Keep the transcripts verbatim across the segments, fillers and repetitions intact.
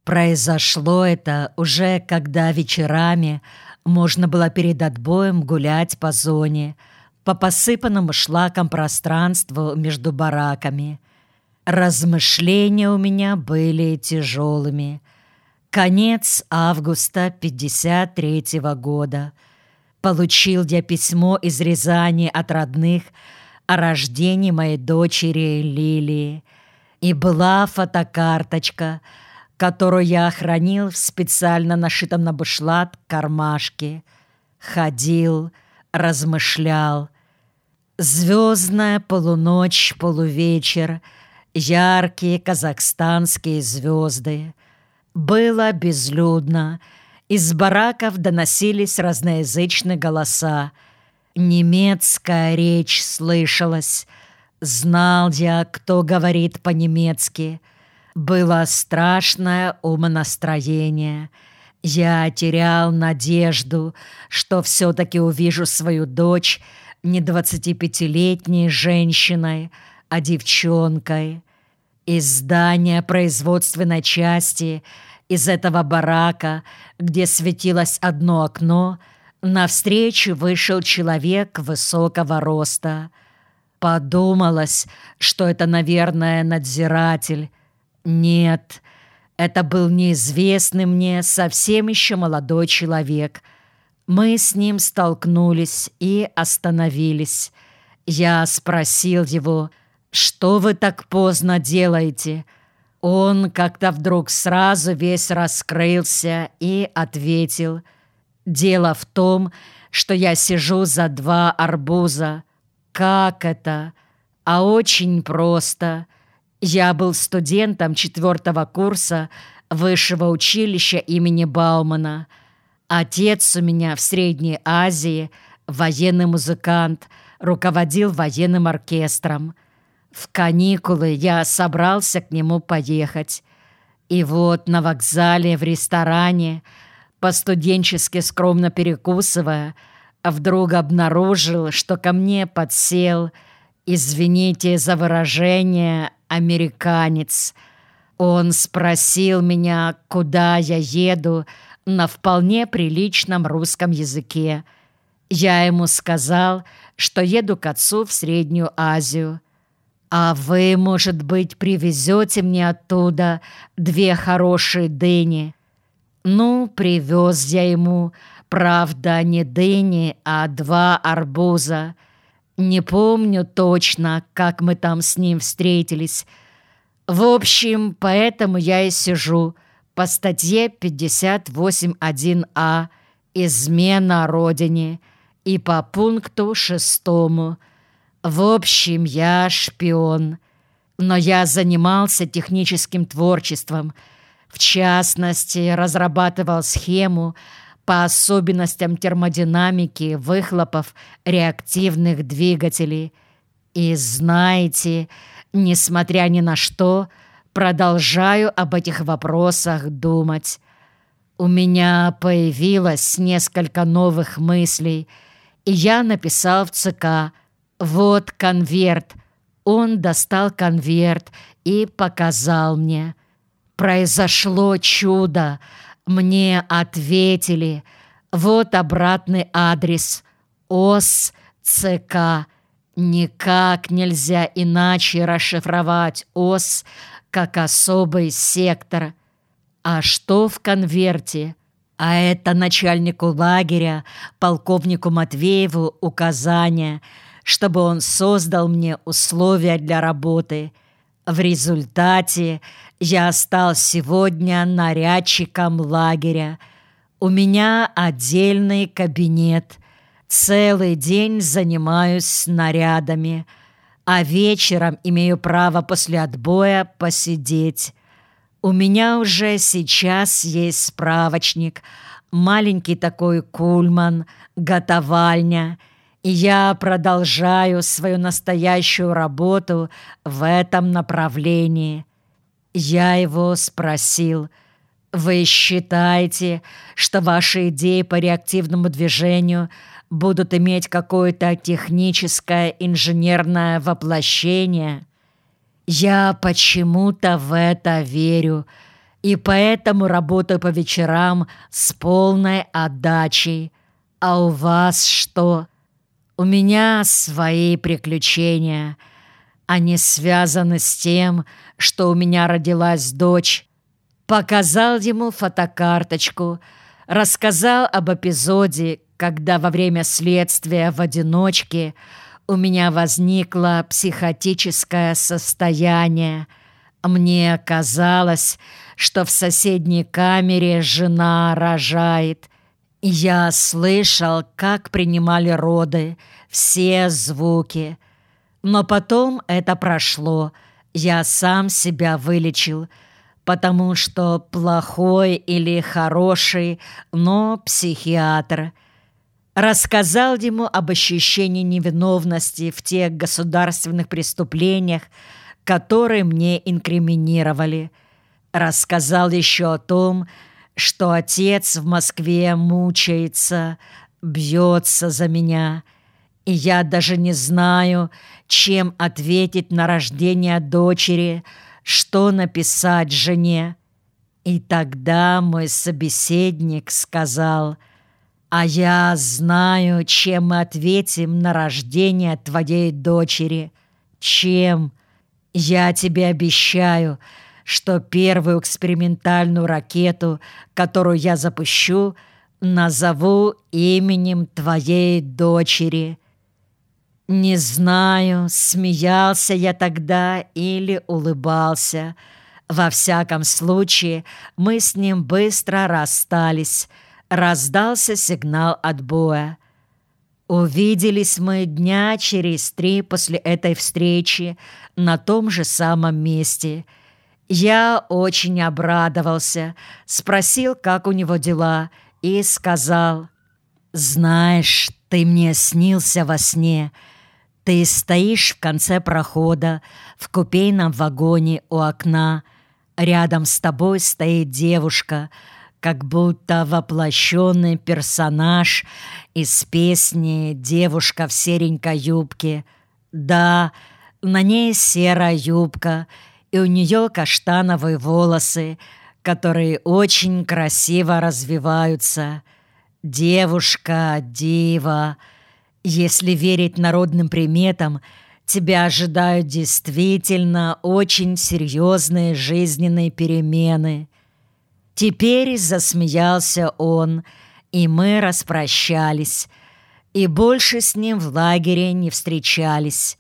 Произошло это уже когда вечерами можно было перед отбоем гулять по зоне, по посыпанному шлаком пространству между бараками. Размышления у меня были тяжелыми. Конец августа пятьдесят третьего года. Получил я письмо из Рязани от родных о рождении моей дочери Лилии. И была фотокарточка, которую я хранил в специально нашитом на бушлат кармашке. Ходил, размышлял. Звездная полуночь, полувечер, яркие казахстанские звезды. Было безлюдно. Из бараков доносились разноязычные голоса. Немецкая речь слышалась. Знал я, кто говорит по-немецки. Было страшное умонастроение. Я терял надежду, что все-таки увижу свою дочь не двадцатипятилетней женщиной, а девчонкой. Из здания производственной части, из этого барака, где светилось одно окно, навстречу вышел человек высокого роста. Подумалось, что это, наверное, надзиратель. Нет, это был неизвестный мне совсем еще молодой человек. Мы с ним столкнулись и остановились. Я спросил его: «Что вы так поздно делаете?» Он как-то вдруг сразу весь раскрылся и ответил: «Дело в том, что я сижу за два арбуза». «Как это?» «А очень просто. Я был студентом четвертого курса высшего училища имени Баумана. Отец у меня в Средней Азии, военный музыкант, руководил военным оркестром. В каникулы я собрался к нему поехать. И вот на вокзале в ресторане, по-студенчески скромно перекусывая, вдруг обнаружил, что ко мне подсел, извините за выражение, американец. Он спросил меня, куда я еду, на вполне приличном русском языке. Я ему сказал, что еду к отцу в Среднюю Азию. «А вы, может быть, привезете мне оттуда две хорошие дыни?» Ну, привез я ему, правда, не дыни, а два арбуза. Не помню точно, как мы там с ним встретились. В общем, поэтому я и сижу по статье пятьдесят восемь один А «Измена Родине» и по пункту шестому. В общем, я шпион. Но я занимался техническим творчеством. В частности, разрабатывал схему по особенностям термодинамики выхлопов реактивных двигателей. И знаете, несмотря ни на что, продолжаю об этих вопросах думать. У меня появилось несколько новых мыслей, и я написал в ЦК: «Вот конверт». Он достал конверт и показал мне. Произошло чудо. Мне ответили. Вот обратный адрес. ОС ЦК. Никак нельзя иначе расшифровать ОС как особый сектор. А что в конверте? А это начальнику лагеря, полковнику Матвееву, указание, чтобы он создал мне условия для работы. В результате я стал сегодня нарядчиком лагеря. У меня отдельный кабинет. Целый день занимаюсь нарядами, а вечером имею право после отбоя посидеть. У меня уже сейчас есть справочник, маленький такой кульман, готовальня, и я продолжаю свою настоящую работу в этом направлении. Я его спросил: «Вы считаете, что ваши идеи по реактивному движению будут иметь какое-то техническое инженерное воплощение?» Я почему-то в это верю. и поэтому работаю по вечерам с полной отдачей. А у вас что? У меня свои приключения. Они связаны с тем, что у меня родилась дочь. Показал ему фотокарточку, рассказал об эпизоде, когда во время следствия в одиночке у меня возникло психотическое состояние. Мне казалось, что в соседней камере жена рожает. Я слышал, как принимали роды, все звуки. Но потом это прошло. Я сам себя вылечил, потому что плохой или хороший, но психиатр. Рассказал ему об ощущении невиновности в тех государственных преступлениях, которые мне инкриминировали. Рассказал еще о том, что отец в Москве мучается, бьется за меня, и я даже не знаю, чем ответить на рождение дочери, что написать жене. И тогда мой собеседник сказал: «А я знаю, чем мы ответим на рождение твоей дочери. Чем? Я тебе обещаю, что первую экспериментальную ракету, которую я запущу, назову именем твоей дочери». Не знаю, смеялся я тогда или улыбался. Во всяком случае, мы с ним быстро расстались. Раздался сигнал отбоя. Увиделись мы дня через три после этой встречи на том же самом месте. Я очень обрадовался, спросил, как у него дела, и сказал: «Знаешь, ты мне снился во сне. Ты стоишь в конце прохода, в купейном вагоне у окна. Рядом с тобой стоит девушка, как будто воплощенный персонаж из песни «Девушка в серенькой юбке». Да, на ней серая юбка, и у нее каштановые волосы, которые очень красиво развиваются. Девушка, дива. Если верить народным приметам, тебя ожидают действительно очень серьезные жизненные перемены. Теперь засмеялся он, и мы распрощались, и больше с ним в лагере не встречались.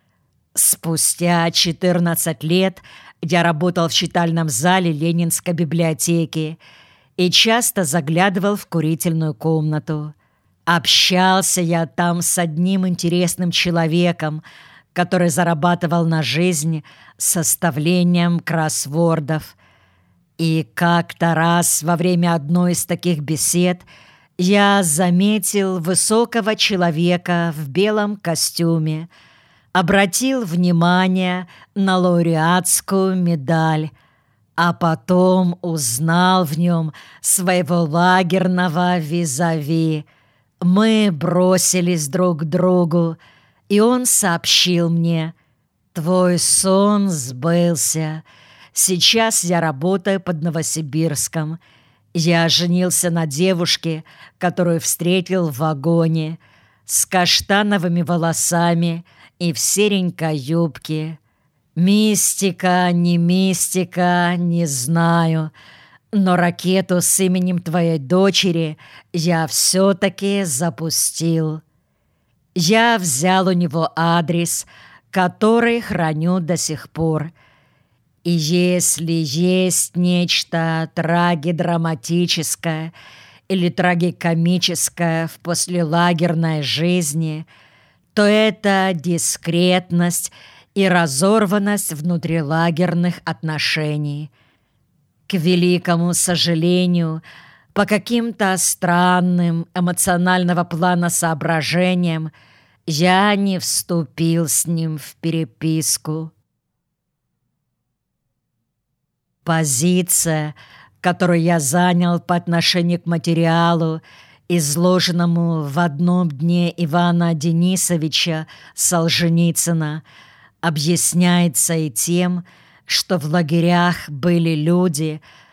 Спустя четырнадцать лет я работал в читальном зале Ленинской библиотеки и часто заглядывал в курительную комнату. Общался я там с одним интересным человеком, который зарабатывал на жизнь составлением кроссвордов. И как-то раз во время одной из таких бесед я заметил высокого человека в белом костюме, обратил внимание на лауреатскую медаль, а потом узнал в нем своего лагерного визави. Мы бросились друг к другу, и он сообщил мне: «Твой сон сбылся. Сейчас я работаю под Новосибирском. Я женился на девушке, которую встретил в вагоне, с каштановыми волосами и в серенькой юбке. Мистика, не мистика, не знаю, но ракету с именем твоей дочери я все-таки запустил». Я взял у него адрес, который храню до сих пор. И если есть нечто трагидраматическое или трагикомическое в послелагерной жизни, то это дискретность и разорванность внутрилагерных отношений. К великому сожалению, по каким-то странным эмоционального плана соображениям я не вступил с ним в переписку. Позиция, которую я занял по отношению к материалу, изложенному в одном дне Ивана Денисовича Солженицына, объясняется и тем, что в лагерях были люди,